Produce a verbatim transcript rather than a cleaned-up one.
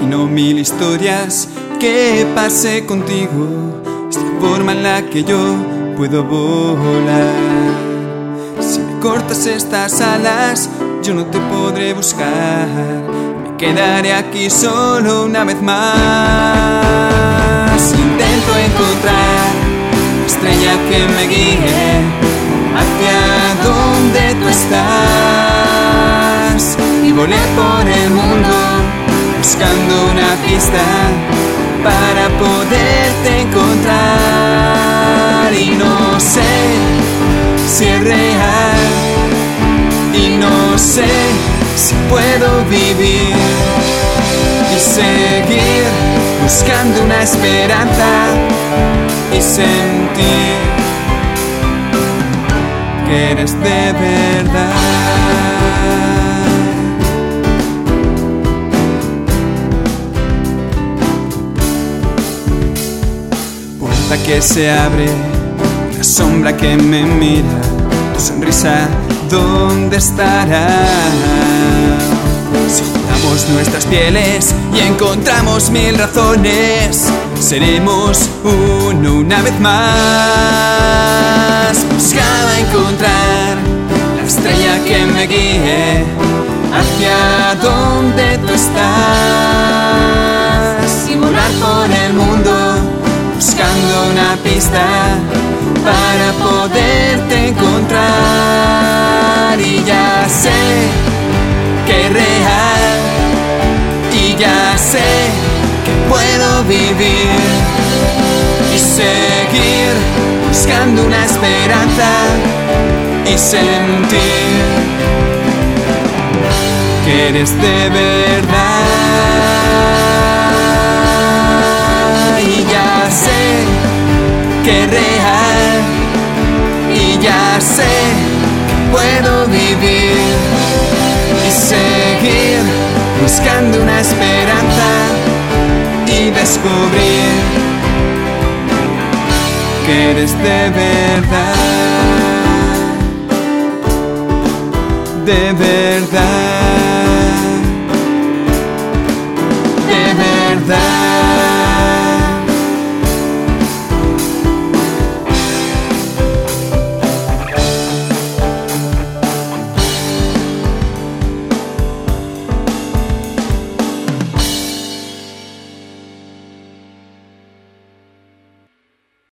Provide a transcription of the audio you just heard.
imagino mil historias que pasé contigo. Es la forma en la que yo puedo volar. Si me cortas estas alas, yo no te podré buscar. Me quedaré aquí solo una vez más. Intento encontrar una estrella que me guíe hacia donde tú estás. Y volé por el mundo buscando una pista para poderte encontrar. Y no sé si es real, y no sé si puedo vivir y seguir buscando una esperanza y sentir que eres de verdad. Puerta que se abre, una sombra que me mira, tu sonrisa, ¿dónde estará? Si juntamos nuestras pieles y encontramos mil razones, seremos uno una vez más. Buscaba encontrar la estrella que me guíe hacia donde tú estás y volar por el mundo buscando una pista para poderte encontrar. Y ya sé que es real, y ya sé que puedo vivir y seguir buscando una esperanza y sentir que eres de verdad. Y ya sé que es real, y ya sé que puedo vivir y seguir buscando una esperanza y descubrir que eres de verdad, de verdad, de verdad.